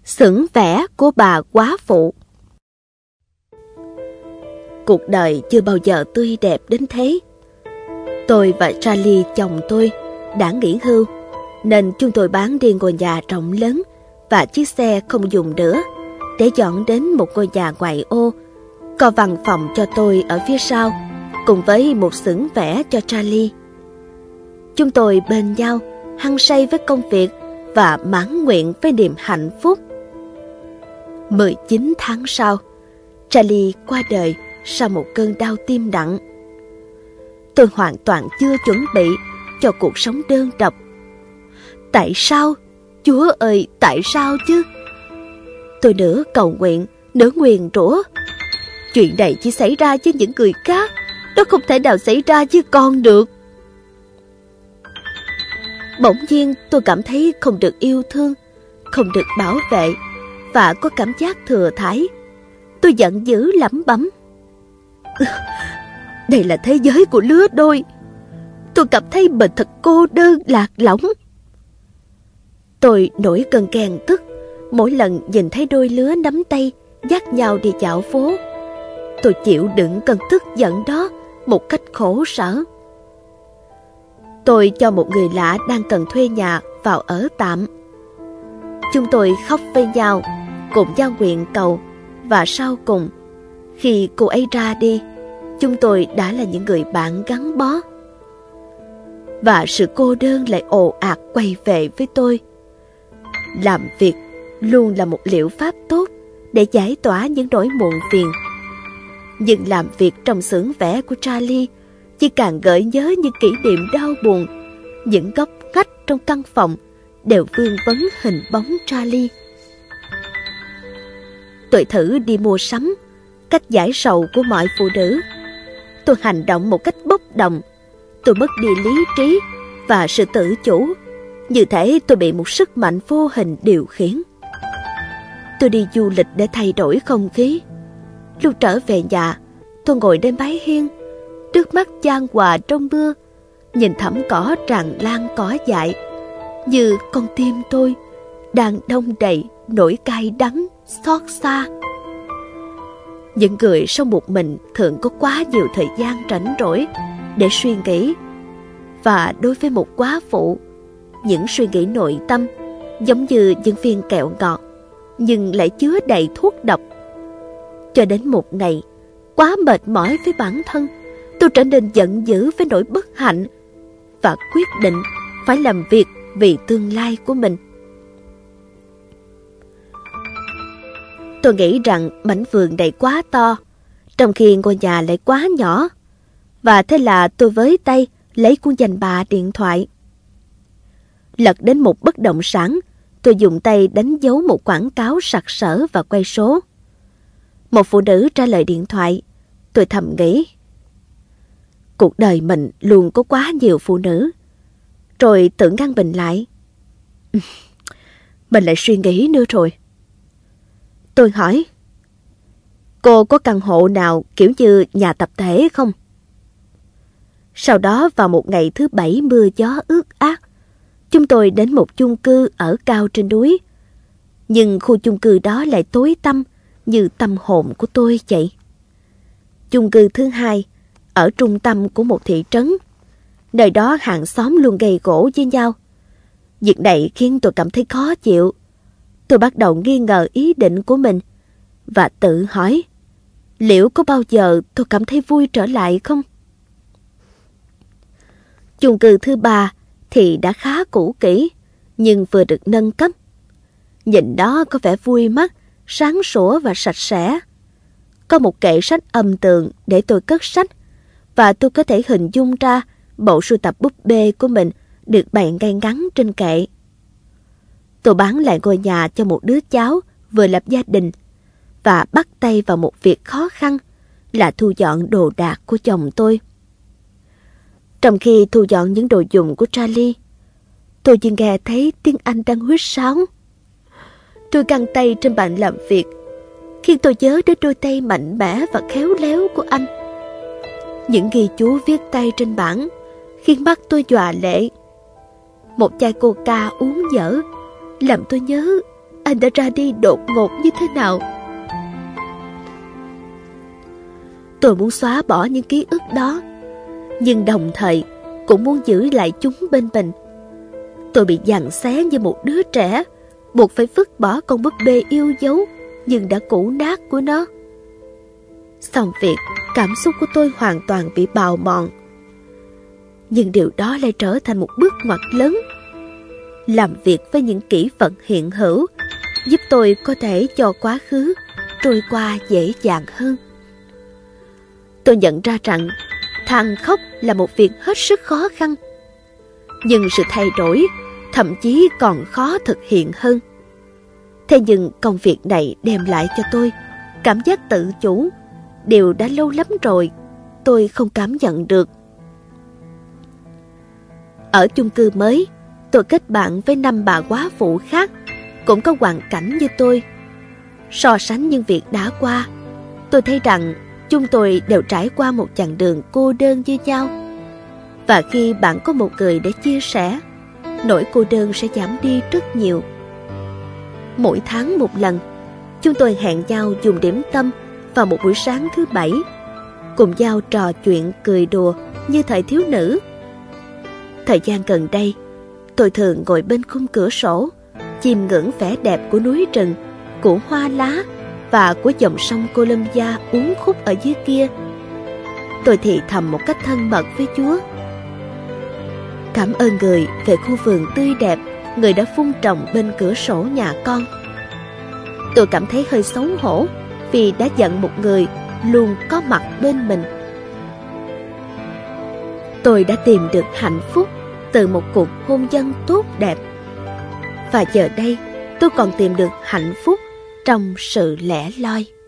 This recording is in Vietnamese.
Xưởng vẽ của bà quá phụ. Cuộc đời chưa bao giờ tươi đẹp đến thế. Tôi và Charlie, chồng tôi, đã nghỉ hưu, nên chúng tôi bán đi ngôi nhà rộng lớn và chiếc xe không dùng nữa để dọn đến một ngôi nhà ngoại ô, có văn phòng cho tôi ở phía sau, cùng với một xưởng vẽ cho Charlie. Chúng tôi bên nhau, hăng say với công việc và mãn nguyện với niềm hạnh phúc. 19 tháng sau, Charlie qua đời sau một cơn đau tim nặng. Tôi hoàn toàn chưa chuẩn bị cho cuộc sống đơn độc. Tại sao? Chúa ơi, tại sao chứ? Tôi nửa cầu nguyện, nửa nguyền rủa. Chuyện này chỉ xảy ra với những người khác, nó không thể nào xảy ra với con được. Bỗng nhiên tôi cảm thấy không được yêu thương, không được bảo vệ, và có cảm giác thừa thãi. Tôi giận dữ lẩm bẩm. Đây là thế giới của lứa đôi. Tôi cảm thấy mình thật cô đơn lạc lõng. Tôi nổi cơn ghen tức mỗi lần nhìn thấy đôi lứa nắm tay dắt nhau đi dạo phố. Tôi chịu đựng cơn tức giận đó một cách khổ sở. Tôi cho một người lạ đang cần thuê nhà vào ở tạm. Chúng tôi khóc với nhau, cùng giao nguyện cầu, và sau cùng, khi cô ấy ra đi, chúng tôi đã là những người bạn gắn bó. Và sự cô đơn lại ồ ạt quay về với tôi. Làm việc luôn là một liệu pháp tốt để giải tỏa những nỗi muộn phiền. Nhưng làm việc trong xưởng vẽ của Charlie chỉ càng gợi nhớ những kỷ niệm đau buồn. Những góc ngách trong căn phòng đều vương vấn hình bóng Charlie. Tôi thử đi mua sắm, cách giải sầu của mọi phụ nữ. Tôi hành động một cách bốc đồng. Tôi mất đi lý trí và sự tự chủ. Như thể tôi bị một sức mạnh vô hình điều khiển. Tôi đi du lịch để thay đổi không khí. Lúc trở về nhà, tôi ngồi trên mái hiên, trước mắt chan hòa trong mưa, nhìn thẳm cỏ tràn lan cỏ dại, như con tim tôi đang đong đầy nỗi cay đắng xót xa. Những người sống một mình thường có quá nhiều thời gian rảnh rỗi để suy nghĩ, và đối với một quá phụ, những suy nghĩ nội tâm giống như những viên kẹo ngọt nhưng lại chứa đầy thuốc độc. Cho đến một ngày, quá mệt mỏi với bản thân, tôi trở nên giận dữ với nỗi bất hạnh và quyết định phải làm việc vì tương lai của mình. Tôi nghĩ rằng mảnh vườn này quá to, trong khi ngôi nhà lại quá nhỏ, và thế là tôi với tay lấy cuốn danh bạ điện thoại. Lật đến một bất động sản, tôi dùng tay đánh dấu một quảng cáo sặc sỡ và quay số. Một phụ nữ trả lời điện thoại. Tôi thầm nghĩ, cuộc đời mình luôn có quá nhiều phụ nữ. Rồi tự ngăn mình lại. Mình lại suy nghĩ nữa rồi. Tôi hỏi, cô có căn hộ nào kiểu như nhà tập thể không? Sau đó vào một ngày thứ Bảy mưa gió ướt át, chúng tôi đến một chung cư ở cao trên núi. Nhưng khu chung cư đó lại tối tăm như tâm hồn của tôi vậy. Chung cư thứ hai ở trung tâm của một thị trấn. Nơi đó hàng xóm luôn gây gổ với nhau. Việc này khiến tôi cảm thấy khó chịu. Tôi bắt đầu nghi ngờ ý định của mình và tự hỏi, liệu có bao giờ tôi cảm thấy vui trở lại không? Chung cư thứ ba thì đã khá cũ kỹ, nhưng vừa được nâng cấp. Nhìn đó có vẻ vui mắt, sáng sủa và sạch sẽ. Có một kệ sách âm tường để tôi cất sách, và tôi có thể hình dung ra bộ sưu tập búp bê của mình được bày ngay ngắn trên kệ. Tôi bán lại ngôi nhà cho một đứa cháu vừa lập gia đình và bắt tay vào một việc khó khăn là thu dọn đồ đạc của chồng tôi. Trong khi thu dọn những đồ dùng của Charlie, tôi chỉ nghe thấy tiếng Anh đang huýt sáo. Tôi căng tay trên bàn làm việc khi tôi nhớ đến đôi tay mạnh mẽ và khéo léo của anh. Những ghi chú viết tay trên bảng khiến mắt tôi nhòa lệ. Một chai coca uống dở làm tôi nhớ anh đã ra đi đột ngột như thế nào. Tôi muốn xóa bỏ những ký ức đó, nhưng đồng thời cũng muốn giữ lại chúng bên mình. Tôi bị giằng xé như một đứa trẻ, buộc phải vứt bỏ con búp bê yêu dấu nhưng đã cũ nát của nó. Xong việc, cảm xúc của tôi hoàn toàn bị bào mòn. Nhưng điều đó lại trở thành một bước ngoặt lớn. Làm việc với những kỷ vật hiện hữu giúp tôi có thể cho quá khứ trôi qua dễ dàng hơn. Tôi nhận ra rằng than khóc là một việc hết sức khó khăn. Nhưng sự thay đổi thậm chí còn khó thực hiện hơn. Thế nhưng công việc này đem lại cho tôi cảm giác tự chủ, điều đã lâu lắm rồi tôi không cảm nhận được. Ở chung cư mới, tôi kết bạn với 5 bà quá phụ khác cũng có hoàn cảnh như tôi. So sánh những việc đã qua, tôi thấy rằng chúng tôi đều trải qua một chặng đường cô đơn như nhau. Và khi bạn có một người để chia sẻ, nỗi cô đơn sẽ giảm đi rất nhiều. Mỗi tháng một lần, chúng tôi hẹn nhau dùng điểm tâm vào một buổi sáng thứ Bảy, cùng nhau trò chuyện cười đùa như thời thiếu nữ. Thời gian gần đây, tôi thường ngồi bên khung cửa sổ, chiêm ngưỡng vẻ đẹp của núi rừng, của hoa lá và của dòng sông Columbia uốn khúc ở dưới kia. Tôi thì thầm một cách thân mật với Chúa. Cảm ơn Người về khu vườn tươi đẹp Người đã vun trồng bên cửa sổ nhà con. Tôi cảm thấy hơi xấu hổ vì đã giận một người luôn có mặt bên mình. Tôi đã tìm được hạnh phúc từ một cuộc hôn nhân tốt đẹp. Và giờ đây tôi còn tìm được hạnh phúc trong sự lẻ loi.